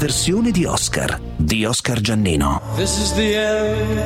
versione di Oscar Giannino. This is the end,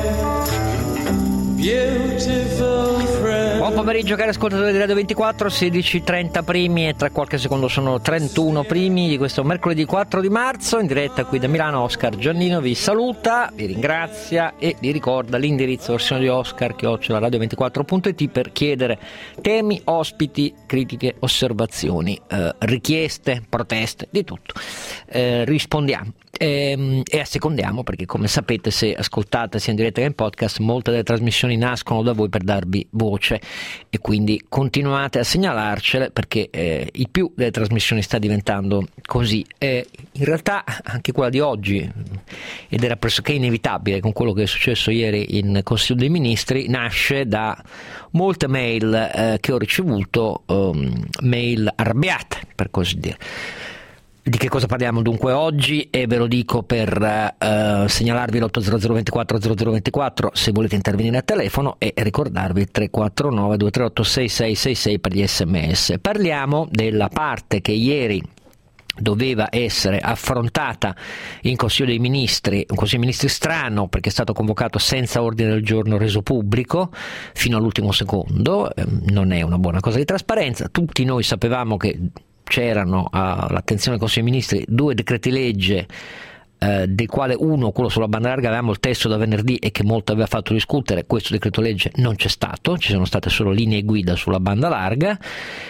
beautiful friend. Buon pomeriggio cari ascoltatori di Radio 24, 16:30 primi e tra qualche secondo sono 31 primi di questo mercoledì 4 di marzo, in diretta qui da Milano. Oscar Giannino vi saluta, vi ringrazia e vi ricorda l'indirizzo versione di Oscar @radio24.it per chiedere temi, ospiti, critiche, osservazioni, richieste, proteste, di tutto. Rispondiamo. E assecondiamo, perché come sapete, se ascoltate sia in diretta che in podcast, molte delle trasmissioni nascono da voi per darvi voce, e quindi continuate a segnalarcele, perché il più delle trasmissioni sta diventando così. In realtà anche quella di oggi, ed era pressoché inevitabile con quello che è successo ieri in Consiglio dei Ministri, nasce da molte mail che ho ricevuto, mail arrabbiate per così dire. Di che cosa parliamo dunque oggi? E ve lo dico per segnalarvi l'800 24 0024 se volete intervenire a telefono, e ricordarvi il 349 238 6666 per gli sms. Parliamo della parte che ieri doveva essere affrontata in Consiglio dei Ministri, un Consiglio dei Ministri strano perché è stato convocato senza ordine del giorno reso pubblico fino all'ultimo secondo. Non è una buona cosa di trasparenza. Tutti noi sapevamo che c'erano all'attenzione del Consiglio dei Ministri due decreti legge, del quale uno, quello sulla banda larga, avevamo il testo da venerdì e che molto aveva fatto discutere. Questo decreto legge non c'è stato, ci sono state solo linee guida sulla banda larga,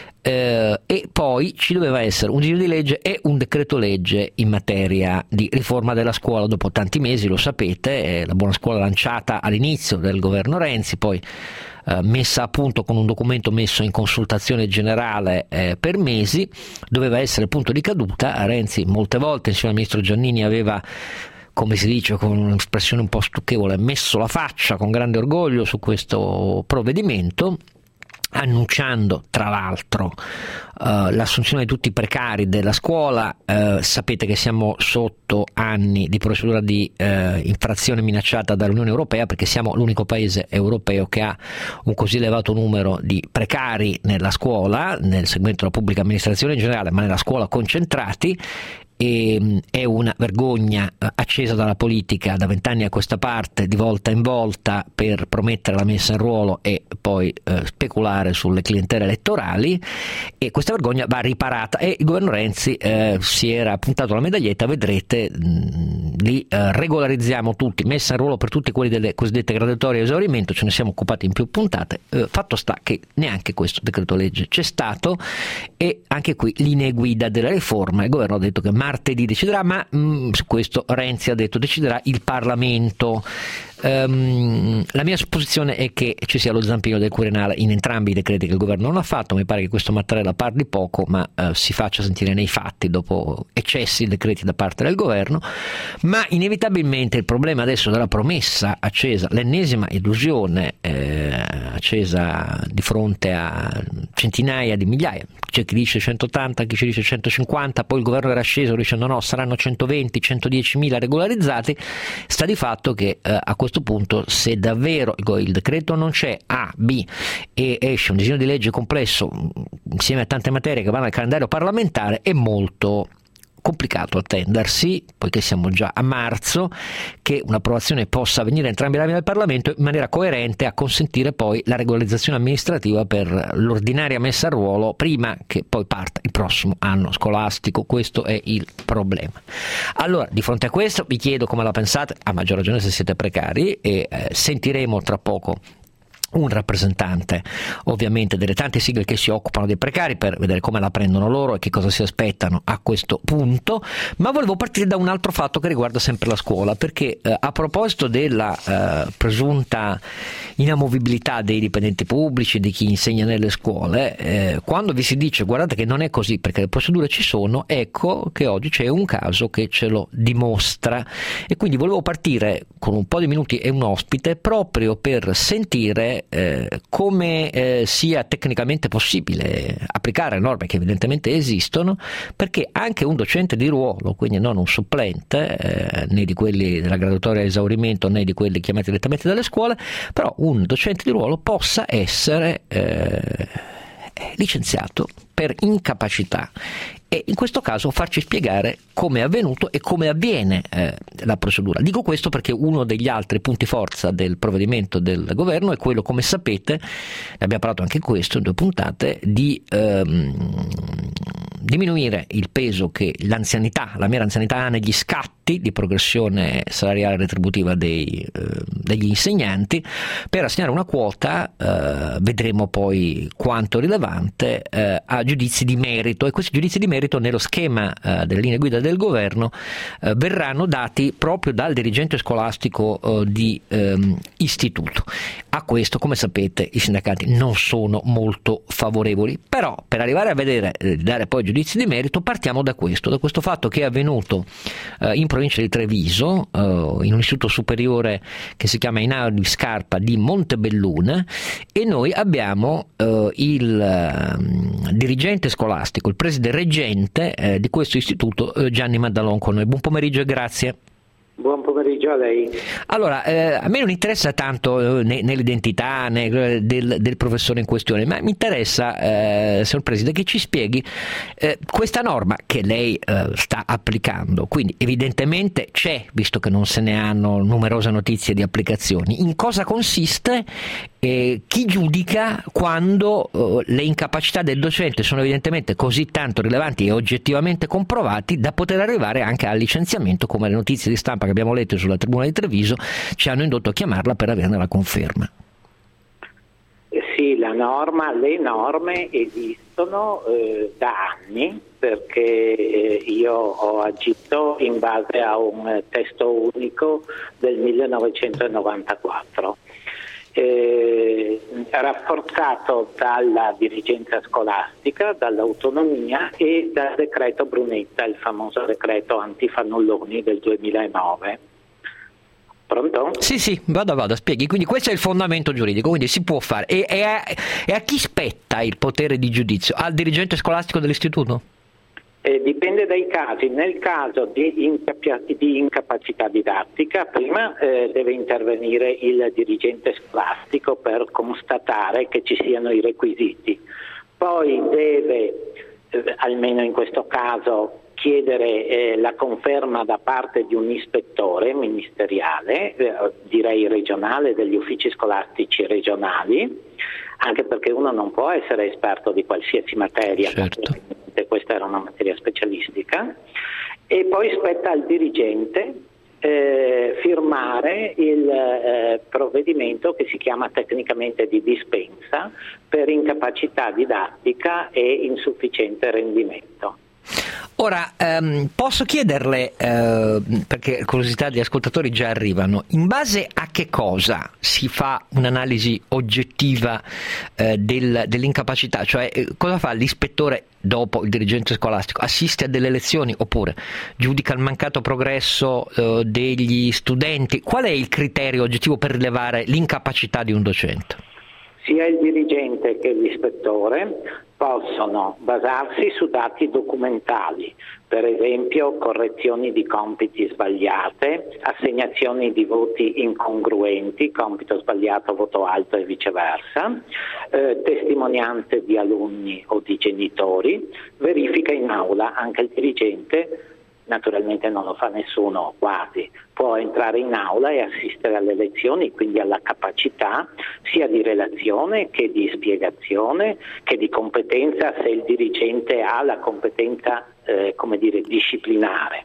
e poi ci doveva essere un disegno di legge e un decreto legge in materia di riforma della scuola. Dopo tanti mesi, lo sapete, la buona scuola lanciata all'inizio del governo Renzi, poi messa a punto con un documento messo in consultazione generale per mesi, doveva essere il punto di caduta. Renzi molte volte insieme al ministro Giannini aveva, come si dice con un'espressione un po' stucchevole, messo la faccia con grande orgoglio su questo provvedimento, annunciando tra l'altro l'assunzione di tutti i precari della scuola. Sapete che siamo sotto anni di procedura di infrazione minacciata dall'Unione Europea, perché siamo l'unico paese europeo che ha un così elevato numero di precari nella scuola, nel segmento della pubblica amministrazione in generale, ma nella scuola concentrati. E è una vergogna accesa dalla politica da 20 anni a questa parte, di volta in volta, per promettere la messa in ruolo e poi speculare sulle clientele elettorali, e questa vergogna va riparata, e il governo Renzi si era puntato la medaglietta: vedrete, li regolarizziamo tutti, messa in ruolo per tutti quelli delle cosiddette graduatorie a esaurimento. Ce ne siamo occupati in più puntate. Fatto sta che neanche questo decreto legge c'è stato, e anche qui linee guida della riforma. Il governo ha detto che martedì deciderà, ma su questo Renzi ha detto deciderà il Parlamento. La mia supposizione è che ci sia lo zampino del Quirinale in entrambi i decreti che il governo non ha fatto. Mi pare che questo Mattarella parli poco, ma si faccia sentire nei fatti dopo eccessi di decreti da parte del governo. Ma inevitabilmente il problema adesso della promessa accesa, l'ennesima illusione accesa di fronte a centinaia di migliaia, c'è chi dice 180, chi ci dice 150, poi il governo era sceso dicendo no, saranno 120, 110.000 regolarizzati. Sta di fatto che a questo punto, se davvero il decreto non c'è, A, B, e esce un disegno di legge complesso insieme a tante materie che vanno al calendario parlamentare, è molto complicato attendersi, poiché siamo già a marzo, che un'approvazione possa avvenire in entrambi i rami del Parlamento in maniera coerente a consentire poi la regolarizzazione amministrativa per l'ordinaria messa a ruolo prima che poi parta il prossimo anno scolastico. Questo è il problema. Allora, di fronte a questo vi chiedo come la pensate, a maggior ragione se siete precari, e sentiremo tra poco un rappresentante ovviamente delle tante sigle che si occupano dei precari per vedere come la prendono loro e che cosa si aspettano a questo punto. Ma volevo partire da un altro fatto che riguarda sempre la scuola, perché a proposito della presunta inamovibilità dei dipendenti pubblici, di chi insegna nelle scuole, quando vi si dice guardate che non è così perché le procedure ci sono, ecco che oggi c'è un caso che ce lo dimostra, e quindi volevo partire con un po' di minuti e un ospite proprio per sentire come sia tecnicamente possibile applicare norme che evidentemente esistono, perché anche un docente di ruolo, quindi non un supplente né di quelli della graduatoria a esaurimento né di quelli chiamati direttamente dalle scuole, però un docente di ruolo possa essere licenziato per incapacità, e in questo caso farci spiegare come è avvenuto e come avviene la procedura. Dico questo perché uno degli altri punti forza del provvedimento del governo è quello, come sapete, ne abbiamo parlato anche questo in 2 puntate, di diminuire il peso che la mera anzianità ha negli scatti di progressione salariale e retributiva degli insegnanti, per assegnare una quota, vedremo poi quanto rilevante, a giudizi di merito, e questi giudizi di merito nello schema delle linee guida del governo verranno dati proprio dal dirigente scolastico di istituto. A questo, come sapete, i sindacati non sono molto favorevoli, però per arrivare a dare poi giudizi di merito partiamo da questo fatto che è avvenuto in provincia di Treviso, in un istituto superiore che si chiama Einaudi di Scarpa di Montebelluna, e noi abbiamo il dirigente scolastico, il preside reggente di questo istituto, Gianni Maddalon, con noi. Buon pomeriggio e grazie. Buon pomeriggio a lei. Allora, a me non interessa tanto nell'identità del professore in questione, ma mi interessa, signor Preside, che ci spieghi questa norma che lei sta applicando. Quindi evidentemente c'è, visto che non se ne hanno numerose notizie di applicazioni. In cosa consiste? Chi giudica quando le incapacità del docente sono evidentemente così tanto rilevanti e oggettivamente comprovati da poter arrivare anche al licenziamento, come le notizie di stampa che abbiamo letto sulla Tribuna di Treviso ci hanno indotto a chiamarla per averne la conferma? Sì, le norme esistono da anni, perché io ho agito in base a un testo unico del 1994. Rafforzato dalla dirigenza scolastica, dall'autonomia e dal decreto Brunetta, il famoso decreto antifannulloni del 2009. Pronto? Sì, vada, spieghi. Quindi questo è il fondamento giuridico, quindi si può fare. E a chi spetta il potere di giudizio? Al dirigente scolastico dell'istituto? Dipende dai casi. Nel caso di incapacità didattica, prima deve intervenire il dirigente scolastico per constatare che ci siano i requisiti. Poi deve, almeno in questo caso, chiedere la conferma da parte di un ispettore ministeriale, direi regionale, degli uffici scolastici regionali, anche perché uno non può essere esperto di qualsiasi materia. Certo. Questa era una materia specialistica, e poi spetta al dirigente firmare il provvedimento che si chiama tecnicamente di dispensa per incapacità didattica e insufficiente rendimento. Ora, posso chiederle, perché curiosità di ascoltatori già arrivano, in base a che cosa si fa un'analisi oggettiva dell'incapacità? Cioè, cosa fa l'ispettore dopo il dirigente scolastico? Assiste a delle lezioni oppure giudica il mancato progresso degli studenti? Qual è il criterio oggettivo per rilevare l'incapacità di un docente? Sia il dirigente che l'ispettore possono basarsi su dati documentali, per esempio correzioni di compiti sbagliate, assegnazioni di voti incongruenti, compito sbagliato, voto alto e viceversa, testimonianze di alunni o di genitori, verifica in aula. Anche il dirigente, naturalmente non lo fa nessuno quasi, può entrare in aula e assistere alle lezioni, quindi alla capacità sia di relazione che di spiegazione, che di competenza, se il dirigente ha la competenza disciplinare.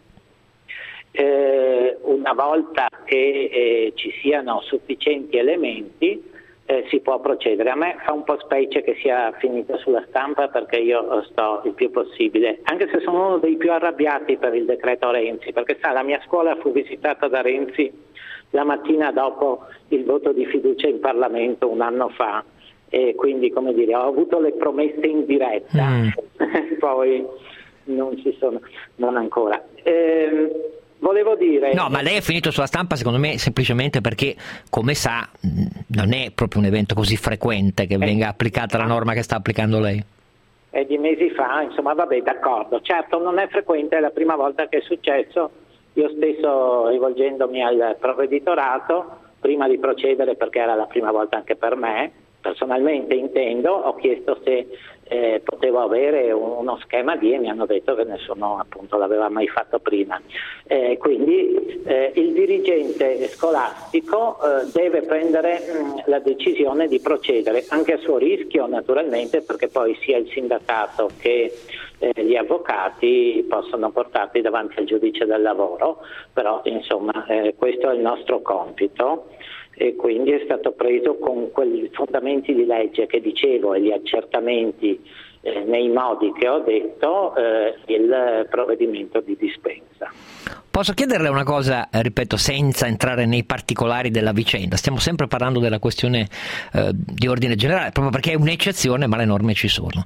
Una volta che ci siano sufficienti elementi, si può procedere. A me fa un po' specie che sia finita sulla stampa, perché io sto il più possibile, anche se sono uno dei più arrabbiati per il decreto Renzi, perché la mia scuola fu visitata da Renzi la mattina dopo il voto di fiducia in Parlamento un anno fa, e quindi ho avuto le promesse in diretta, poi non ci sono, non ancora. Volevo dire... No, ma lei è finito sulla stampa secondo me semplicemente perché, come sa, non è proprio un evento così frequente che venga applicata la norma che sta applicando lei. È di mesi fa, insomma, vabbè, d'accordo. Certo, non è frequente, è la prima volta che è successo. Io stesso, rivolgendomi al provveditorato, prima di procedere, perché era la prima volta anche per me, personalmente intendo, ho chiesto se potevo avere uno schema D e mi hanno detto che nessuno appunto l'aveva mai fatto prima. Quindi il dirigente scolastico deve prendere la decisione di procedere, anche a suo rischio naturalmente, perché poi sia il sindacato che gli avvocati possono portarli davanti al giudice del lavoro, però insomma questo è il nostro compito. E quindi è stato preso con quei fondamenti di legge che dicevo e gli accertamenti nei modi che ho detto il provvedimento di dispensa. Posso chiederle una cosa, ripeto, senza entrare nei particolari della vicenda? Stiamo sempre parlando della questione di ordine generale, proprio perché è un'eccezione, ma le norme ci sono.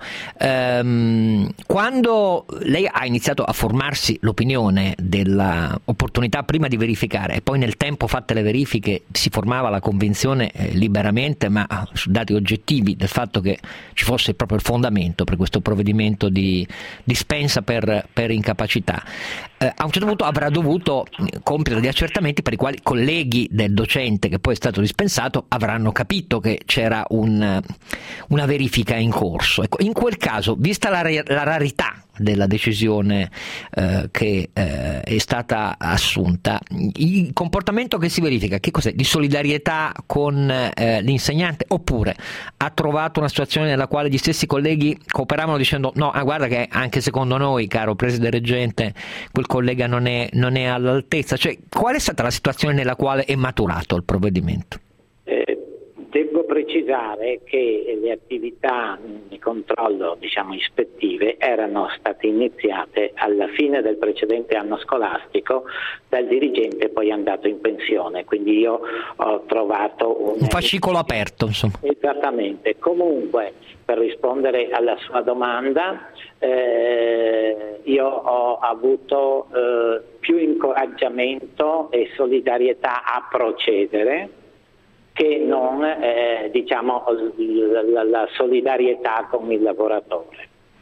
Quando lei ha iniziato a formarsi l'opinione della opportunità prima di verificare e poi nel tempo fatte le verifiche si formava la convinzione liberamente, ma su dati oggettivi, del fatto che ci fosse proprio il fondamento per questo provvedimento di dispensa per incapacità, a un certo punto avrà dovuto compiere degli accertamenti per i quali colleghi del docente che poi è stato dispensato avranno capito che c'era una verifica in corso. Ecco, in quel caso, vista la rarità della decisione che è stata assunta, il comportamento che si verifica, che cos'è? Di solidarietà con l'insegnante, oppure ha trovato una situazione nella quale gli stessi colleghi cooperavano dicendo no, guarda che anche secondo noi, caro preside reggente, quel collega non è all'altezza? Cioè, qual è stata la situazione nella quale è maturato il provvedimento? Devo precisare che le attività di controllo, ispettive, erano state iniziate alla fine del precedente anno scolastico dal dirigente poi andato in pensione, quindi io ho trovato un fascicolo aperto, insomma. Esattamente. Comunque, per rispondere alla sua domanda, io ho avuto più incoraggiamento e solidarietà a procedere che non la solidarietà con il lavoratore.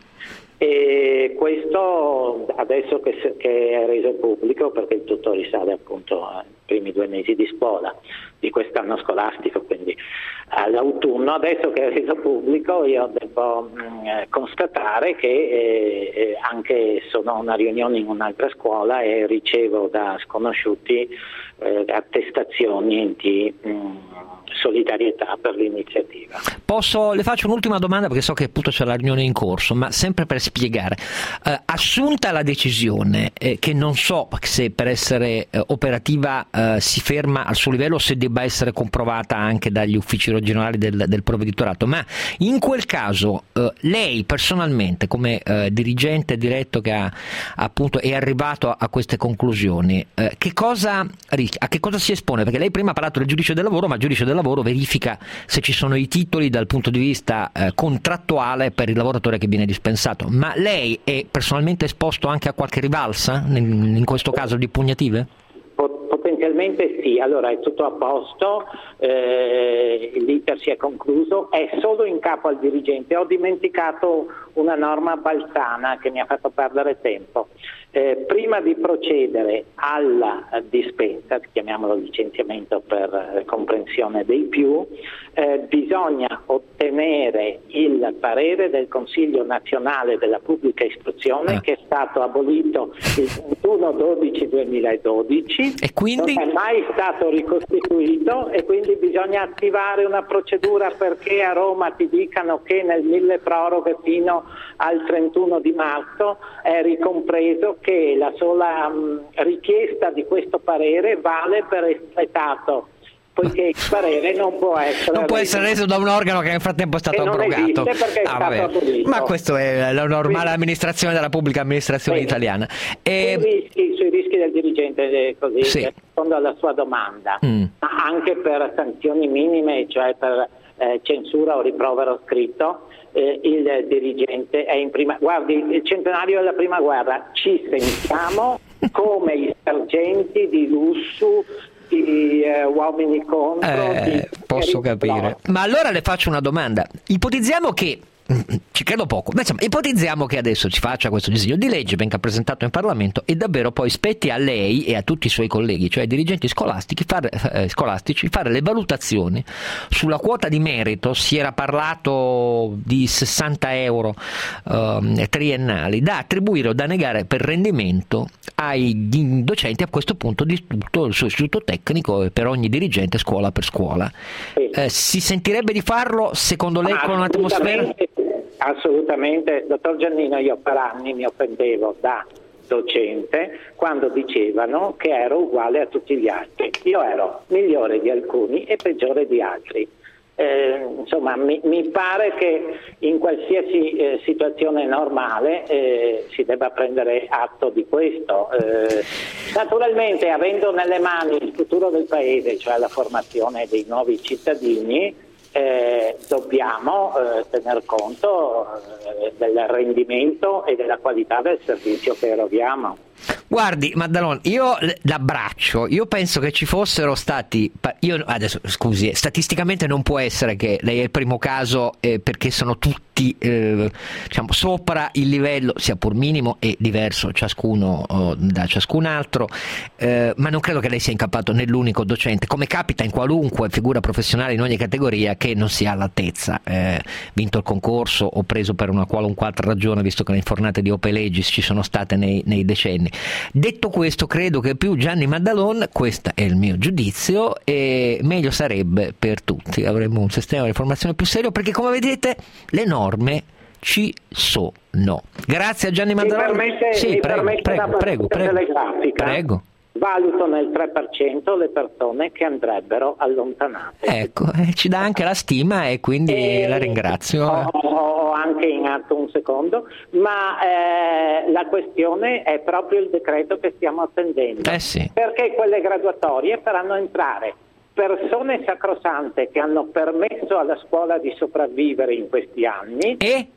E questo adesso che è reso pubblico, perché il tutto risale appunto ai primi 2 mesi di scuola di quest'anno scolastico, quindi all'autunno, adesso che è reso pubblico io devo constatare che anche sono a una riunione in un'altra scuola e ricevo da sconosciuti attestazioni di solidarietà per l'iniziativa. Le faccio un'ultima domanda perché so che appunto c'è la riunione in corso, ma sempre per spiegare. Assunta la decisione, che non so se per essere operativa si ferma al suo livello o se debba essere comprovata anche dagli uffici regionali del provveditorato, ma in quel caso lei personalmente come dirigente diretto che appunto è arrivato a queste conclusioni, a che cosa si espone? Perché lei prima ha parlato del giudice del lavoro, ma il giudice del lavoro verifica se ci sono i titoli dal punto di vista contrattuale per il lavoratore che viene dispensato, ma lei è personalmente esposto anche a qualche rivalsa in questo caso di pugnative? Potenzialmente sì, allora è tutto a posto, l'iter si è concluso, è solo in capo al dirigente. Ho dimenticato una norma balzana che mi ha fatto perdere tempo. Prima di procedere alla dispensa, chiamiamolo licenziamento per comprensione dei più, bisogna ottenere il parere del Consiglio Nazionale della Pubblica Istruzione che è stato abolito il 21/12/2012, e quindi non è mai stato ricostituito e quindi bisogna attivare una procedura perché a Roma ti dicano che nel milleproroghe fino al 31 di marzo è ricompreso che la sola richiesta di questo parere vale per espletato, poiché il parere non può essere reso da un organo che nel frattempo è stato abrogato. Perché è stato abolito. Ma questo è la normale amministrazione della pubblica amministrazione italiana. Sui rischi del dirigente, così sì. Rispondo alla sua domanda, ma anche per sanzioni minime, cioè per censura o riprovero scritto, il dirigente è in prima. Guardi, il centenario della prima guerra, ci sentiamo come i sergenti di lusso, di uomini contro. Posso capire. Ma allora le faccio una domanda. Ipotizziamo che ci credo poco, ma insomma ipotizziamo che adesso ci faccia questo disegno di legge, venga presentato in Parlamento e davvero poi spetti a lei e a tutti i suoi colleghi, cioè ai dirigenti scolastici, fare le valutazioni sulla quota di merito. Si era parlato di 60 euro triennali da attribuire o da negare per rendimento ai docenti a questo punto di tutto il suo istituto tecnico e per ogni dirigente scuola per scuola. Si sentirebbe di farlo secondo lei con un'atmosfera? Assolutamente, dottor Giannino, io per anni mi offendevo da docente quando dicevano che ero uguale a tutti gli altri. Io ero migliore di alcuni e peggiore di altri. Insomma, mi pare che in qualsiasi situazione normale si debba prendere atto di questo. Naturalmente, avendo nelle mani il futuro del Paese, cioè la formazione dei nuovi cittadini, dobbiamo tener conto del rendimento e della qualità del servizio che eroghiamo. Guardi Maddalon, io l'abbraccio, io penso che ci fossero stati, io adesso scusi, statisticamente non può essere che lei è il primo caso perché sono tutti diciamo sopra il livello, sia pur minimo e diverso ciascuno da ciascun altro, ma non credo che lei sia incappato nell'unico docente, come capita in qualunque figura professionale in ogni categoria, che non sia all'altezza, vinto il concorso o preso per una qualunque altra ragione, visto che le infornate di Ope Legis ci sono state nei decenni. Detto questo, credo che più Gianni Maddalon, questo è il mio giudizio, e meglio sarebbe per tutti, avremmo un sistema di formazione più serio, perché come vedete le norme ci sono. Grazie a Gianni Maddalon. Prego. Valuto nel 3% le persone che andrebbero allontanate. Ecco, ci dà anche la stima e quindi la ringrazio. Ho anche in atto un secondo, ma la questione è proprio il decreto che stiamo attendendo. Sì. Perché quelle graduatorie faranno entrare persone sacrosante che hanno permesso alla scuola di sopravvivere in questi anni e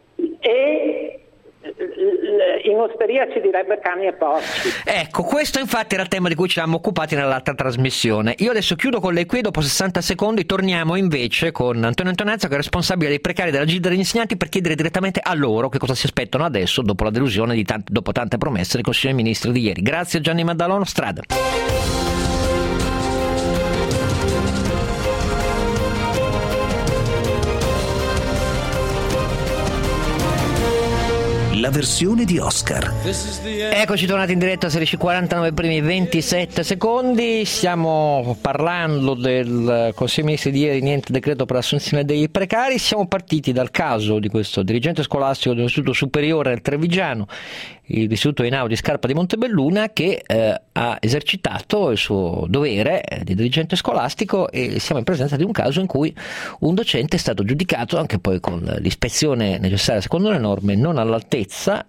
in osteria si direbbe cani e porci. Ecco, questo infatti era il tema di cui ci siamo occupati nell'altra trasmissione. Io adesso chiudo con lei qui, dopo 60 secondi torniamo invece con Antonio Antonazzo, che è responsabile dei precari della Gilda degli insegnanti, per chiedere direttamente a loro che cosa si aspettano adesso dopo la delusione dopo tante promesse del Consiglio dei Ministri di ieri. Grazie a Gianni Maddalon, strada. La versione di Oscar. Eccoci tornati in diretta a 16:49 primi 27 secondi. Stiamo parlando del Consiglio dei Ministri di ieri, niente decreto per l'assunzione dei precari. Siamo partiti dal caso di questo dirigente scolastico dell'Istituto Superiore del Trevigiano, l'Istituto Einaudi Scarpa di Montebelluna, che ha esercitato il suo dovere di dirigente scolastico, e siamo in presenza di un caso in cui un docente è stato giudicato, anche poi con l'ispezione necessaria secondo le norme, non all'altezza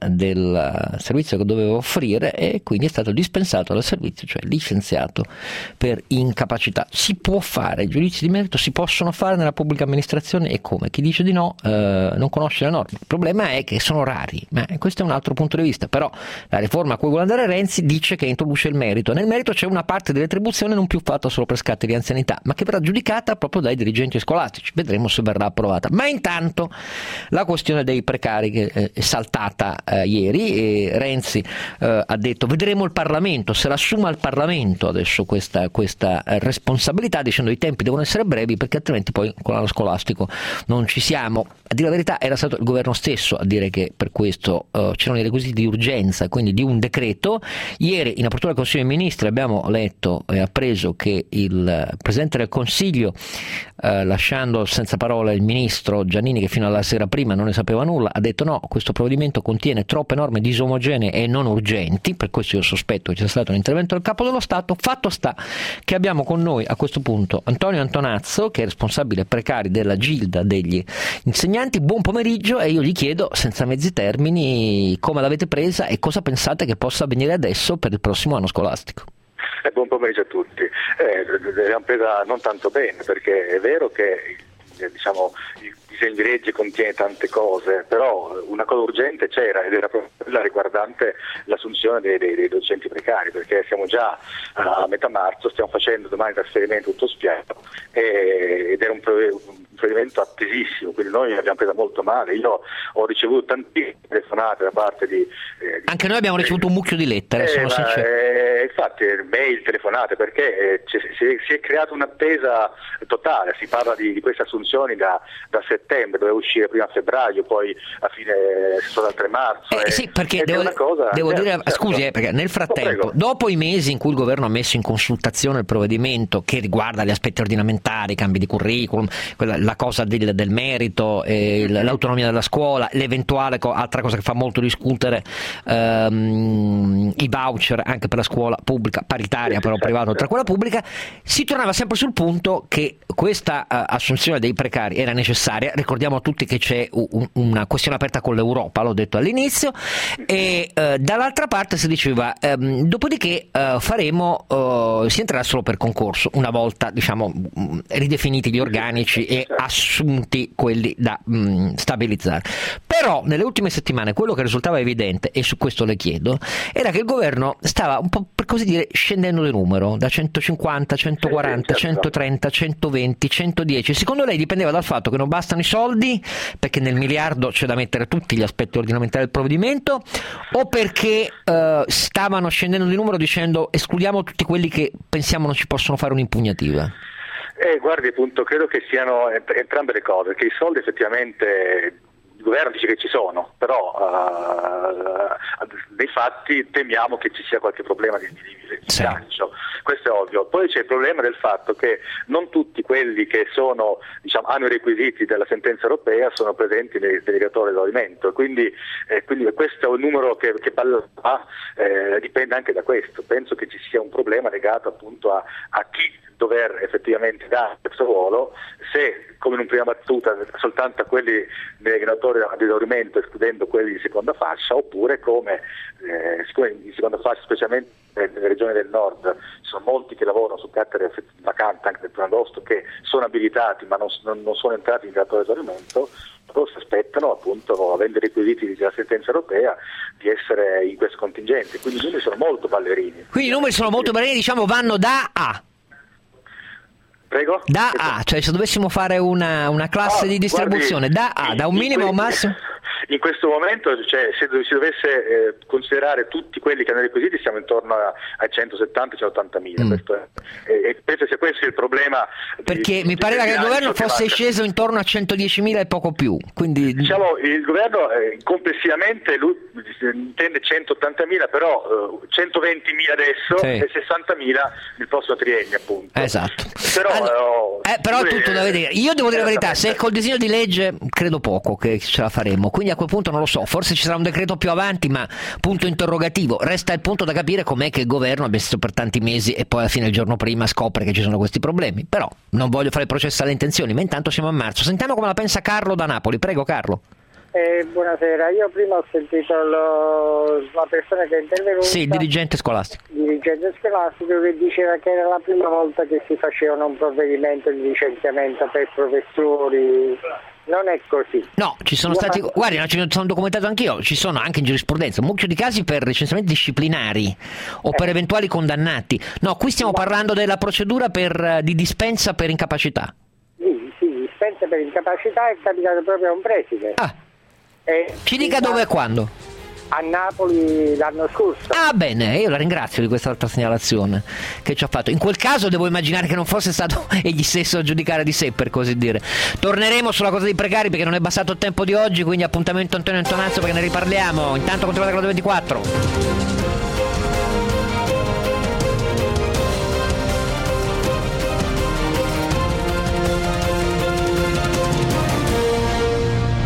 del servizio che doveva offrire, e quindi è stato dispensato dal servizio, cioè licenziato per incapacità. Si può fare, i giudizi di merito si possono fare nella pubblica amministrazione, e come? Chi dice di no non conosce le norme. Il problema è che sono rari, ma questo è un altro punto di vista. Però la riforma a cui vuole andare Renzi dice che introduce il merito. Nel merito c'è una parte di retribuzione non più fatta solo per scatti di anzianità, ma che verrà giudicata proprio dai dirigenti scolastici. Vedremo se verrà approvata. Ma intanto la questione dei precari, che è saltata ieri, e Renzi ha detto vedremo il Parlamento, se l'assuma il Parlamento adesso questa responsabilità, dicendo i tempi devono essere brevi perché altrimenti poi con l'anno scolastico non ci siamo. A dire la verità era stato il governo stesso a dire che per questo c'erano i requisiti di urgenza, quindi di un decreto. Ieri in apertura del Consiglio dei Ministri abbiamo letto e appreso che il Presidente del Consiglio, lasciando senza parola il Ministro Giannini, che fino alla sera prima non ne sapeva nulla, ha detto no, questo provvedimento contiene troppe norme disomogenee e non urgenti, per questo io sospetto che ci sia stato un intervento del Capo dello Stato. Fatto sta che abbiamo con noi a questo punto Antonio Antonazzo, che è responsabile precari della Gilda degli insegnanti. Buon pomeriggio, e io gli chiedo senza mezzi termini come l'avete presa e cosa pensate che possa avvenire adesso per il prossimo anno scolastico. Buon pomeriggio a tutti. L'abbiamo presa non tanto bene, perché è vero che il disegno di legge contiene tante cose, però una cosa urgente c'era, ed era proprio quella riguardante l'assunzione dei docenti precari, perché siamo già a metà marzo, stiamo facendo domani il trasferimento tutto spiano, ed era provvedimento attesissimo, quindi noi l'abbiamo presa molto male. Io ho ricevuto tantissime telefonate da parte di anche noi abbiamo ricevuto un mucchio di lettere, sono sincero. Infatti mail, telefonate, perché si è creata un'attesa totale. Si parla di queste assunzioni da settembre, doveva uscire prima a febbraio, poi a fine solo al 3 marzo. Sì, perché devo dire, certo. scusi, perché nel frattempo, dopo i mesi in cui il governo ha messo in consultazione il provvedimento che riguarda gli aspetti ordinamentali, i cambi di curriculum, la cosa del merito, l'autonomia della scuola, l'eventuale altra cosa che fa molto discutere, i voucher anche per la scuola pubblica, paritaria però privata oltre a quella pubblica, si tornava sempre sul punto che questa assunzione dei precari era necessaria. Ricordiamo a tutti che c'è una questione aperta con l'Europa, l'ho detto all'inizio, e dall'altra parte si diceva dopodiché si entrerà solo per concorso una volta, diciamo, ridefiniti gli organici e assunti quelli da stabilizzare. Però nelle ultime settimane quello che risultava evidente, e su questo le chiedo, era che il governo stava un po', per così dire, scendendo di numero da 150, 140, 130, 120, 110. Secondo lei dipendeva dal fatto che non bastano i soldi, perché nel miliardo c'è da mettere tutti gli aspetti ordinamentali del provvedimento, o perché stavano scendendo di numero dicendo escludiamo tutti quelli che pensiamo non ci possono fare un'impugnativa? Guardi, appunto, credo che siano entrambe le cose, che i soldi effettivamente il governo dice che ci sono, però nei fatti temiamo che ci sia qualche problema di bilancio. Questo è ovvio. Poi c'è il problema del fatto che non tutti quelli che sono, diciamo, hanno i requisiti della sentenza europea sono presenti nei delegatori d'esaurimento, quindi questo è un numero che balla, dipende anche da questo. Penso che ci sia un problema legato appunto a chi dover effettivamente dare questo ruolo, se come in una prima battuta soltanto a quelli dei delegatori di esaurimento escludendo quelli di seconda fascia, oppure come in seconda fascia, specialmente nelle regioni del nord, ci sono molti che lavorano su cattedre vacanti anche del 1 agosto che sono abilitati ma non sono entrati in delegatori di esaurimento, si aspettano, appunto, avendo i requisiti della sentenza europea, di essere in questo contingente. Quindi i numeri sono molto ballerini. Quindi i numeri sono molto ballerini, diciamo, vanno da A. Prego? Da A, cioè se dovessimo fare una classe di distribuzione, guardi, da A, da un minimo a un massimo? In questo momento, cioè, se si dovesse considerare tutti quelli che hanno i requisiti, siamo intorno ai 170-180 mila. E penso sia questo il problema. Perché mi pareva che il governo fosse sceso intorno a 110 mila e poco più. Quindi diciamo, il governo complessivamente lui intende 180 mila, però 120 mila adesso e 60 mila nel prossimo triennio, appunto. Esatto. Però tutto da vedere. Io devo dire la verità, se col disegno di legge credo poco che ce la faremo, quindi a quel punto non lo so, forse ci sarà un decreto più avanti, ma punto interrogativo. Resta il punto da capire com'è che il governo abbia visto per tanti mesi e poi alla fine il giorno prima scopre che ci sono questi problemi. Però non voglio fare il processo alle intenzioni, ma intanto siamo a marzo. Sentiamo come la pensa Carlo da Napoli. Prego Carlo. Buonasera, io prima ho sentito la persona che è intervenuta. Sì, il dirigente scolastico che diceva che era la prima volta che si faceva un provvedimento di licenziamento per professori. Non è così. No, ci sono stati, guardi, ci sono documentato anch'io, ci sono anche in giurisprudenza un mucchio di casi per licenziamenti disciplinari o per eventuali condannati. No, qui stiamo parlando della procedura di dispensa per incapacità. Sì, dispensa per incapacità è capitato proprio a un preside. Ci dica dove e quando? A Napoli l'anno scorso. Ah, bene, io la ringrazio di questa altra segnalazione che ci ha fatto. In quel caso devo immaginare che non fosse stato egli stesso a giudicare di sé, per così dire. Torneremo sulla cosa dei precari perché non è bastato il tempo di oggi, quindi appuntamento Antonio Antonazzo perché ne riparliamo. Intanto continuate con la 24.